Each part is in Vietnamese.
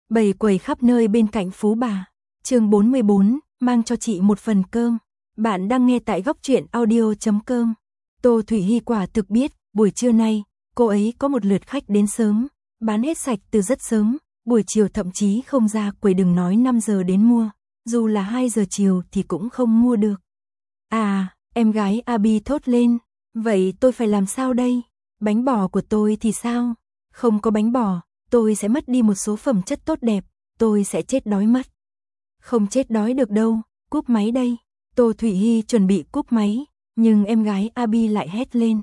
Bầy quầy khắp nơi bên cạnh Phú Bà. Chương 44, mang cho chị một phần cơm. Bạn đang nghe tại góc truyện audio.com. Tô Thủy Hy quả thực biết, buổi trưa nay, cô ấy có một lượt khách đến sớm, bán hết sạch từ rất sớm, buổi chiều thậm chí không ra quầy, đừng nói 5 giờ đến mua, dù là 2 giờ chiều thì cũng không mua được. À, em gái Abi thốt lên, vậy tôi phải làm sao đây? Bánh bò của tôi thì sao? Không có bánh bò, tôi sẽ mất đi một số phẩm chất tốt đẹp, tôi sẽ chết đói mất. Không chết đói được đâu, cúp máy đây. Tô Thủy Hy chuẩn bị cúp máy, nhưng em gái Abi lại hét lên.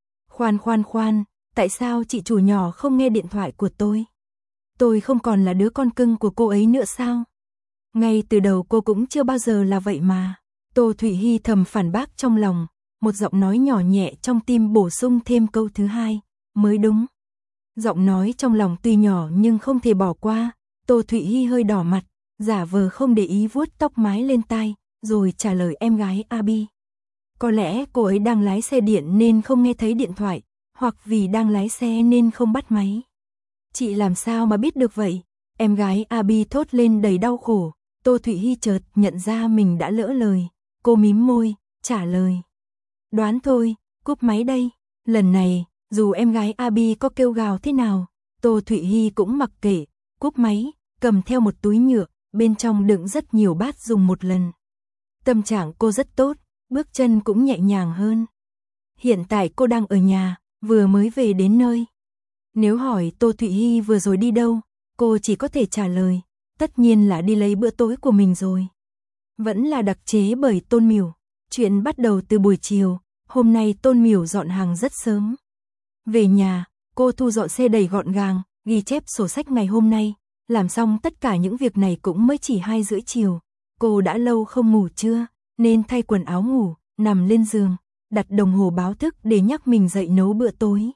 Khoan, tại sao chị chủ nhỏ không nghe điện thoại của tôi? Tôi không còn là đứa con cưng của cô ấy nữa sao? Ngay từ đầu cô cũng chưa bao giờ là vậy mà. Tô Thủy Hy thầm phản bác trong lòng, một giọng nói nhỏ nhẹ trong tim bổ sung thêm câu thứ hai, mới đúng. Giọng nói trong lòng tuy nhỏ nhưng không thể bỏ qua, Tô Thủy Hy hơi đỏ mặt, giả vờ không để ý vuốt tóc mái lên tai, rồi trả lời em gái Abi. Có lẽ cô ấy đang lái xe điện nên không nghe thấy điện thoại, hoặc vì đang lái xe nên không bắt máy. Chị làm sao mà biết được vậy? Em gái Abi thốt lên đầy đau khổ. Tô Thủy Hy chợt nhận ra mình đã lỡ lời, cô mím môi, trả lời. Đoán thôi, cúp máy đây. Lần này, dù em gái Abi có kêu gào thế nào, Tô Thủy Hy cũng mặc kệ, cúp máy, cầm theo một túi nhựa, bên trong đựng rất nhiều bát dùng một lần. Tâm trạng cô rất tốt, bước chân cũng nhẹ nhàng hơn. Hiện tại cô đang ở nhà, vừa mới về đến nơi. Nếu hỏi Tô Thủy Hy vừa rồi đi đâu, cô chỉ có thể trả lời, tất nhiên là đi lấy bữa tối của mình rồi. Vẫn là đặc chế bởi Tôn Miểu. Chuyện bắt đầu từ buổi chiều, hôm nay Tôn Miểu dọn hàng rất sớm. Về nhà, cô thu dọn xe đầy gọn gàng, ghi chép sổ sách ngày hôm nay, làm xong tất cả những việc này cũng mới chỉ 2:30 chiều. Cô đã lâu không ngủ trưa, nên thay quần áo ngủ, nằm lên giường, đặt đồng hồ báo thức để nhắc mình dậy nấu bữa tối.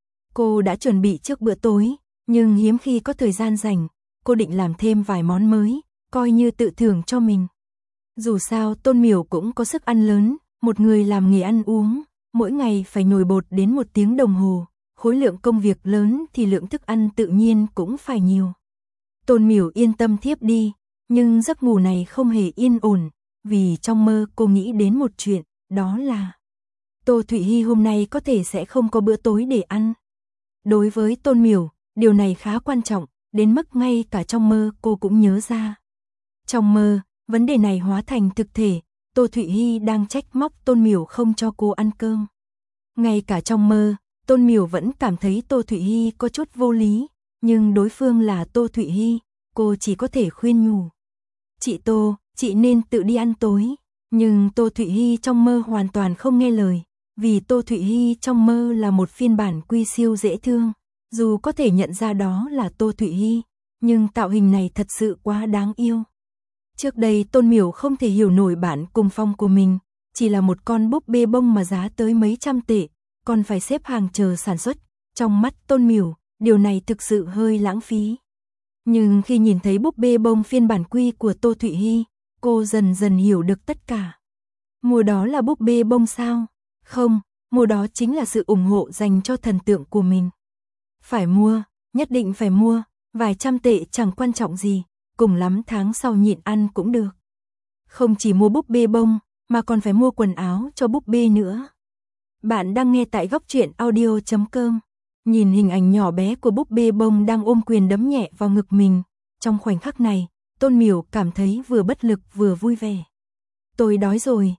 Cô đã chuẩn bị trước bữa tối, nhưng hiếm khi có thời gian rảnh, cô định làm thêm vài món mới, coi như tự thưởng cho mình. Dù sao Tôn Miểu cũng có sức ăn lớn, một người làm nghề ăn uống, mỗi ngày phải nhồi bột đến 1 tiếng đồng hồ, khối lượng công việc lớn thì lượng thức ăn tự nhiên cũng phải nhiều. Tôn Miểu yên tâm thiếp đi, nhưng giấc ngủ này không hề yên ổn, vì trong mơ cô nghĩ đến một chuyện, đó là Tô Thủy Hy hôm nay có thể sẽ không có bữa tối để ăn. Đối với Tôn Miểu, điều này khá quan trọng, đến mức ngay cả trong mơ cô cũng nhớ ra. Trong mơ, vấn đề này hóa thành thực thể, Tô Thủy Hy đang trách móc Tôn Miểu không cho cô ăn cơm. Ngay cả trong mơ, Tôn Miểu vẫn cảm thấy Tô Thủy Hy có chút vô lý, nhưng đối phương là Tô Thủy Hy, cô chỉ có thể khuyên nhủ. Chị Tô, chị nên tự đi ăn tối. Nhưng Tô Thủy Hy trong mơ hoàn toàn không nghe lời, vì Tô Thủy Hy trong mơ là một phiên bản quy siêu dễ thương. Dù có thể nhận ra đó là Tô Thủy Hy, nhưng tạo hình này thật sự quá đáng yêu. Trước đây Tôn Miểu không thể hiểu nổi bản cùng phong của mình, chỉ là một con búp bê bông mà giá tới mấy trăm tệ, còn phải xếp hàng chờ sản xuất. Trong mắt Tôn Miểu, điều này thực sự hơi lãng phí. Nhưng khi nhìn thấy búp bê bông phiên bản quy của Tô Thủy Hy, cô dần dần hiểu được tất cả. Mua đó là búp bê bông sao? Không, mua đó chính là sự ủng hộ dành cho thần tượng của mình. Phải mua, nhất định phải mua, vài trăm tệ chẳng quan trọng gì, cùng lắm tháng sau nhịn ăn cũng được. Không chỉ mua búp bê bông, mà còn phải mua quần áo cho búp bê nữa. Bạn đang nghe tại góc truyện audio.com. Nhìn hình ảnh nhỏ bé của búp bê bông đang ôm quyền đấm nhẹ vào ngực mình, trong khoảnh khắc này, Tôn Miểu cảm thấy vừa bất lực vừa vui vẻ. Tôi đói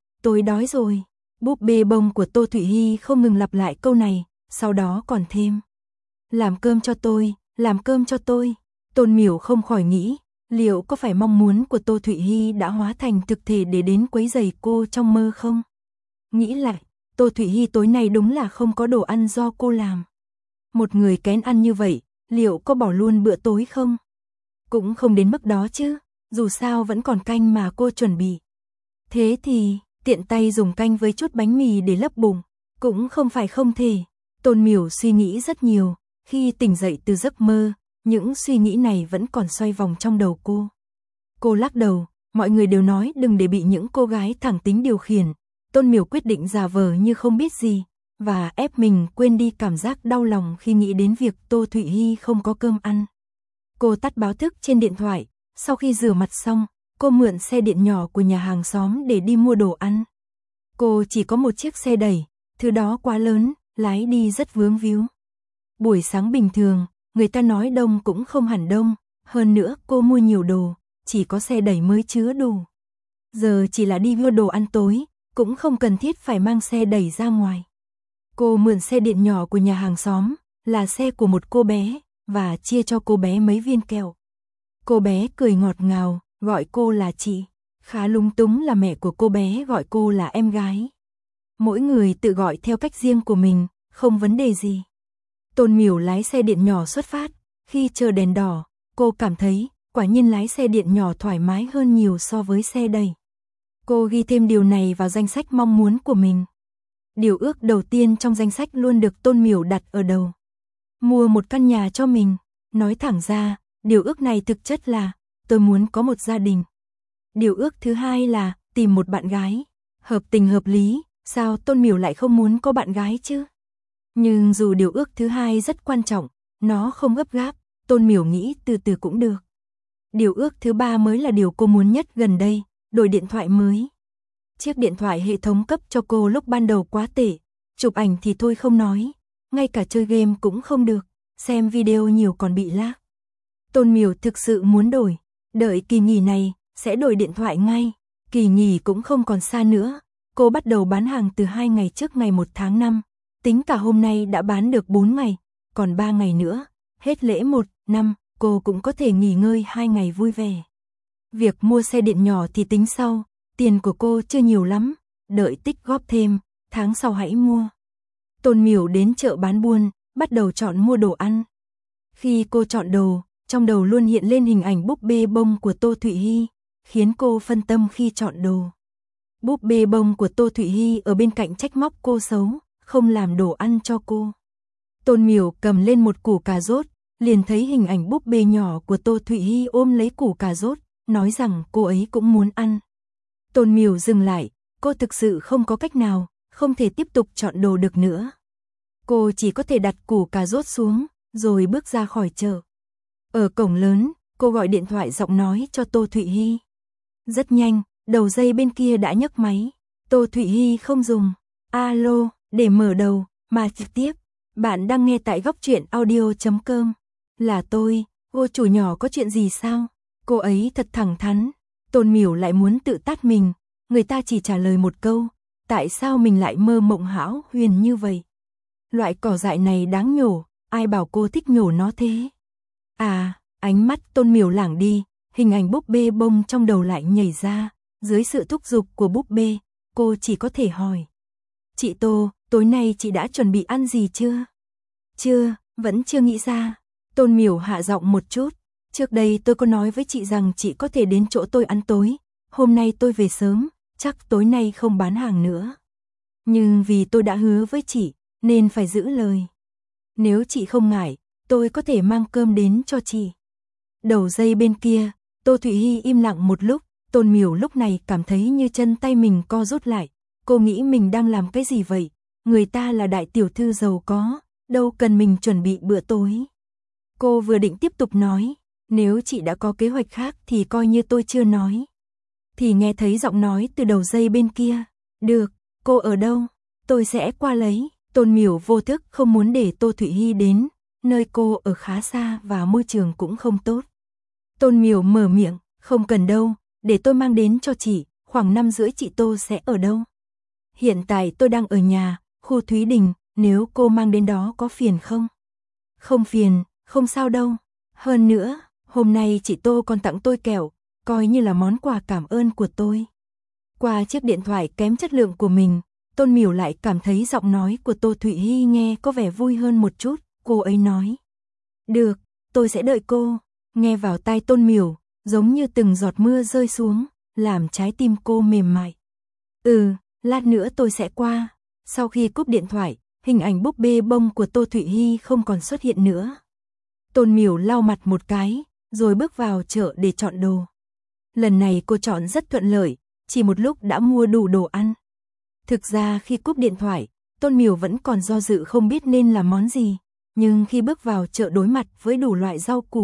rồi. Búp bê bông của Tô Thủy Hy không ngừng lặp lại câu này, sau đó còn thêm. Làm cơm cho tôi. Tôn Miểu không khỏi nghĩ, liệu có phải mong muốn của Tô Thủy Hy đã hóa thành thực thể để đến quấy rầy cô trong mơ không? Nghĩ lại, Tô Thủy Hy tối nay đúng là không có đồ ăn do cô làm. Một người kén ăn như vậy, liệu có bỏ luôn bữa tối không? Cũng không đến mức đó chứ, dù sao vẫn còn canh mà cô chuẩn bị. Thế thì, tiện tay dùng canh với chút bánh mì để lấp bụng, cũng không phải không thể. Tôn Miểu suy nghĩ rất nhiều, khi tỉnh dậy từ giấc mơ, những suy nghĩ này vẫn còn xoay vòng trong đầu cô. Cô lắc đầu, mọi người đều nói đừng để bị những cô gái thẳng tính điều khiển. Tôn Miểu quyết định giả vờ như không biết gì, và ép mình quên đi cảm giác đau lòng khi nghĩ đến việc Tô Thủy Hy không có cơm ăn. Cô tắt báo thức trên điện thoại, sau khi rửa mặt xong, cô mượn xe điện nhỏ của nhà hàng xóm để đi mua đồ ăn. Cô chỉ có một chiếc xe đẩy, thứ đó quá lớn, lái đi rất vướng víu. Buổi sáng bình thường, người ta nói đông cũng không hẳn đông, hơn nữa cô mua nhiều đồ, chỉ có xe đẩy mới chứa đủ. Giờ chỉ là đi mua đồ ăn tối, cũng không cần thiết phải mang xe đẩy ra ngoài. Cô mượn xe điện nhỏ của nhà hàng xóm, là xe của một cô bé, và chia cho cô bé mấy viên kẹo. Cô bé cười ngọt ngào, gọi cô là chị. Khá lung túng là mẹ của cô bé gọi cô là em gái. Mỗi người tự gọi theo cách riêng của mình, không vấn đề gì. Tôn Miểu lái xe điện nhỏ xuất phát, khi chờ đèn đỏ, cô cảm thấy, quả nhiên lái xe điện nhỏ thoải mái hơn nhiều so với xe đẩy. Cô ghi thêm điều này vào danh sách mong muốn của mình. Điều ước đầu tiên trong danh sách luôn được Tôn Miểu đặt ở đầu. Mua một căn nhà cho mình. Nói thẳng ra, điều ước này thực chất là, tôi muốn có một gia đình. Điều ước thứ hai là, tìm một bạn gái. Hợp tình hợp lý, sao Tôn Miểu lại không muốn có bạn gái chứ? Nhưng dù điều ước thứ hai rất quan trọng, nó không gấp gáp, Tôn Miểu nghĩ từ từ cũng được. Điều ước thứ ba mới là điều cô muốn nhất gần đây, đổi điện thoại mới. Chiếc điện thoại hệ thống cấp cho cô lúc ban đầu quá tệ, chụp ảnh thì thôi không nói, ngay cả chơi game cũng không được, xem video nhiều còn bị lag. Tôn Miểu thực sự muốn đổi, đợi kỳ nghỉ này, sẽ đổi điện thoại ngay, kỳ nghỉ cũng không còn xa nữa. Cô bắt đầu bán hàng từ 2 ngày trước ngày 1 tháng 5, tính cả hôm nay đã bán được 4 ngày, còn 3 ngày nữa, hết lễ 1 năm, cô cũng có thể nghỉ ngơi 2 ngày vui vẻ. Việc mua xe điện nhỏ thì tính sau, tiền của cô chưa nhiều lắm, đợi tích góp thêm, tháng sau hãy mua. Tôn Miểu đến chợ bán buôn, bắt đầu chọn mua đồ ăn. Khi cô chọn đồ, trong đầu luôn hiện lên hình ảnh búp bê bông của Tô Thụy Hy, khiến cô phân tâm khi chọn đồ. Búp bê bông của Tô Thụy Hy ở bên cạnh trách móc cô xấu, không làm đồ ăn cho cô. Tôn Miểu cầm lên một củ cà rốt, liền thấy hình ảnh búp bê nhỏ của Tô Thụy Hy ôm lấy củ cà rốt, nói rằng cô ấy cũng muốn ăn. Tôn Miểu dừng lại, cô thực sự không có cách nào, không thể tiếp tục chọn đồ được nữa. Cô chỉ có thể đặt củ cà rốt xuống, rồi bước ra khỏi chợ. Ở cổng lớn, cô gọi điện thoại giọng nói cho Tô Thụy Hy. Rất nhanh, đầu dây bên kia đã nhấc máy. Tô Thụy Hy không dùng alo để mở đầu, mà trực tiếp. Bạn đang nghe tại góc truyện audio.com. Là tôi, cô chủ nhỏ có chuyện gì sao? Cô ấy thật thẳng thắn. Tôn Miểu lại muốn tự tát mình. Người ta chỉ trả lời một câu. Tại sao mình lại mơ mộng hão huyền như vậy? Loại cỏ dại này đáng nhổ, ai bảo cô thích nhổ nó thế? À, ánh mắt Tôn Miểu lảng đi, hình ảnh búp bê bông trong đầu lại nhảy ra. Dưới sự thúc giục của búp bê, cô chỉ có thể hỏi. Chị Tô, tối nay chị đã chuẩn bị ăn gì chưa? Chưa, vẫn chưa nghĩ ra. Tôn Miểu hạ giọng một chút. Trước đây tôi có nói với chị rằng chị có thể đến chỗ tôi ăn tối. Hôm nay tôi về sớm, chắc tối nay không bán hàng nữa. Nhưng vì tôi đã hứa với chị, nên phải giữ lời. Nếu chị không ngại, tôi có thể mang cơm đến cho chị. Đầu dây bên kia, Tô Thụy Hy im lặng một lúc. Tôn Miểu lúc này cảm thấy như chân tay mình co rút lại. Cô nghĩ mình đang làm cái gì vậy? Người ta là đại tiểu thư giàu có, đâu cần mình chuẩn bị bữa tối. Cô vừa định tiếp tục nói, nếu chị đã có kế hoạch khác thì coi như tôi chưa nói. Thì nghe thấy giọng nói từ đầu dây bên kia. Được, cô ở đâu? Tôi sẽ qua lấy. Tôn Miểu vô thức không muốn để Tô Thụy Hy đến, nơi cô ở khá xa và môi trường cũng không tốt. Tôn Miểu mở miệng, không cần đâu, để tôi mang đến cho chị, khoảng 5:30 chị Tô sẽ ở đâu? Hiện tại tôi đang ở nhà, khu Thúy Đình, nếu cô mang đến đó có phiền không? Không phiền, không sao đâu. Hơn nữa, hôm nay chị Tô còn tặng tôi kẹo, coi như là món quà cảm ơn của tôi. Qua chiếc điện thoại kém chất lượng của mình, Tôn Miểu lại cảm thấy giọng nói của Tô Thụy Hy nghe có vẻ vui hơn một chút. Cô ấy nói, được, tôi sẽ đợi cô. Nghe vào tai Tôn Miểu, giống như từng giọt mưa rơi xuống, làm trái tim cô mềm mại. Lát nữa tôi sẽ qua. Sau khi cúp điện thoại, hình ảnh búp bê bông của Tô Thụy Hy không còn xuất hiện nữa. Tôn Miểu lau mặt một cái, rồi bước vào chợ để chọn đồ. Lần này cô chọn rất thuận lợi, chỉ một lúc đã mua đủ đồ ăn. Thực ra khi cúp điện thoại, Tôn Miểu vẫn còn do dự không biết nên làm món gì. Nhưng khi bước vào chợ đối mặt với đủ loại rau củ,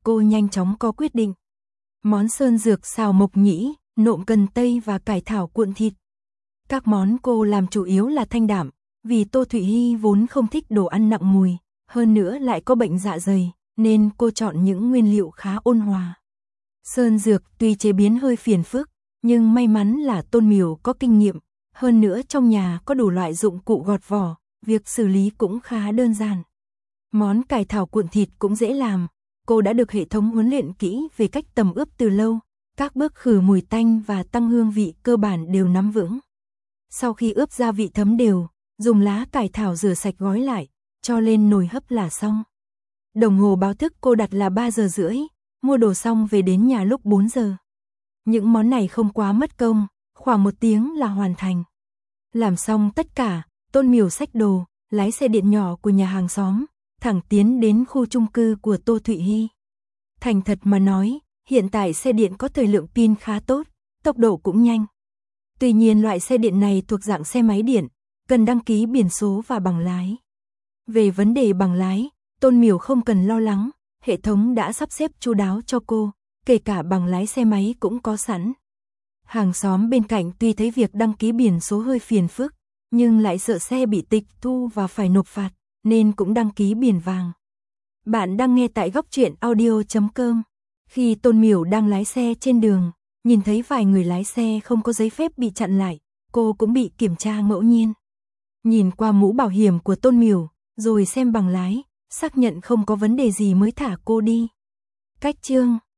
cô nhanh chóng có quyết định. Món sơn dược xào mộc nhĩ, nộm cần tây và cải thảo cuộn thịt. Các món cô làm chủ yếu là thanh đạm, vì Tô Thụy Hi vốn không thích đồ ăn nặng mùi, hơn nữa lại có bệnh dạ dày, nên cô chọn những nguyên liệu khá ôn hòa. Sơn dược tuy chế biến hơi phiền phức, nhưng may mắn là Tôn Miểu có kinh nghiệm, hơn nữa trong nhà có đủ loại dụng cụ gọt vỏ, việc xử lý cũng khá đơn giản. Món cải thảo cuộn thịt cũng dễ làm, cô đã được hệ thống huấn luyện kỹ về cách tẩm ướp từ lâu, các bước khử mùi tanh và tăng hương vị cơ bản đều nắm vững. Sau khi ướp gia vị thấm đều, dùng lá cải thảo rửa sạch gói lại, cho lên nồi hấp là xong. Đồng hồ báo thức cô đặt là 3 giờ rưỡi, mua đồ xong về đến nhà lúc 4 giờ. Những món này không quá mất công, khoảng 1 tiếng là hoàn thành. Làm xong tất cả, Tôn Miểu xách đồ, lái xe điện nhỏ của nhà hàng xóm, thẳng tiến đến khu chung cư của Tô Thụy Hi. Thành thật mà nói, hiện tại xe điện có thời lượng pin khá tốt, tốc độ cũng nhanh. Tuy nhiên loại xe điện này thuộc dạng xe máy điện, cần đăng ký biển số và bằng lái. Về vấn đề bằng lái, Tôn Miểu không cần lo lắng, hệ thống đã sắp xếp chu đáo cho cô, kể cả bằng lái xe máy cũng có sẵn. Hàng xóm bên cạnh tuy thấy việc đăng ký biển số hơi phiền phức, nhưng lại sợ xe bị tịch thu và phải nộp phạt, nên cũng đăng ký biển vàng. Bạn đang nghe tại góc truyện audio.com. Khi Tôn Miểu đang lái xe trên đường, nhìn thấy vài người lái xe không có giấy phép bị chặn lại, cô cũng bị kiểm tra ngẫu nhiên. Nhìn qua mũ bảo hiểm của Tôn Miểu, rồi xem bằng lái, xác nhận không có vấn đề gì mới thả cô đi. Cách chương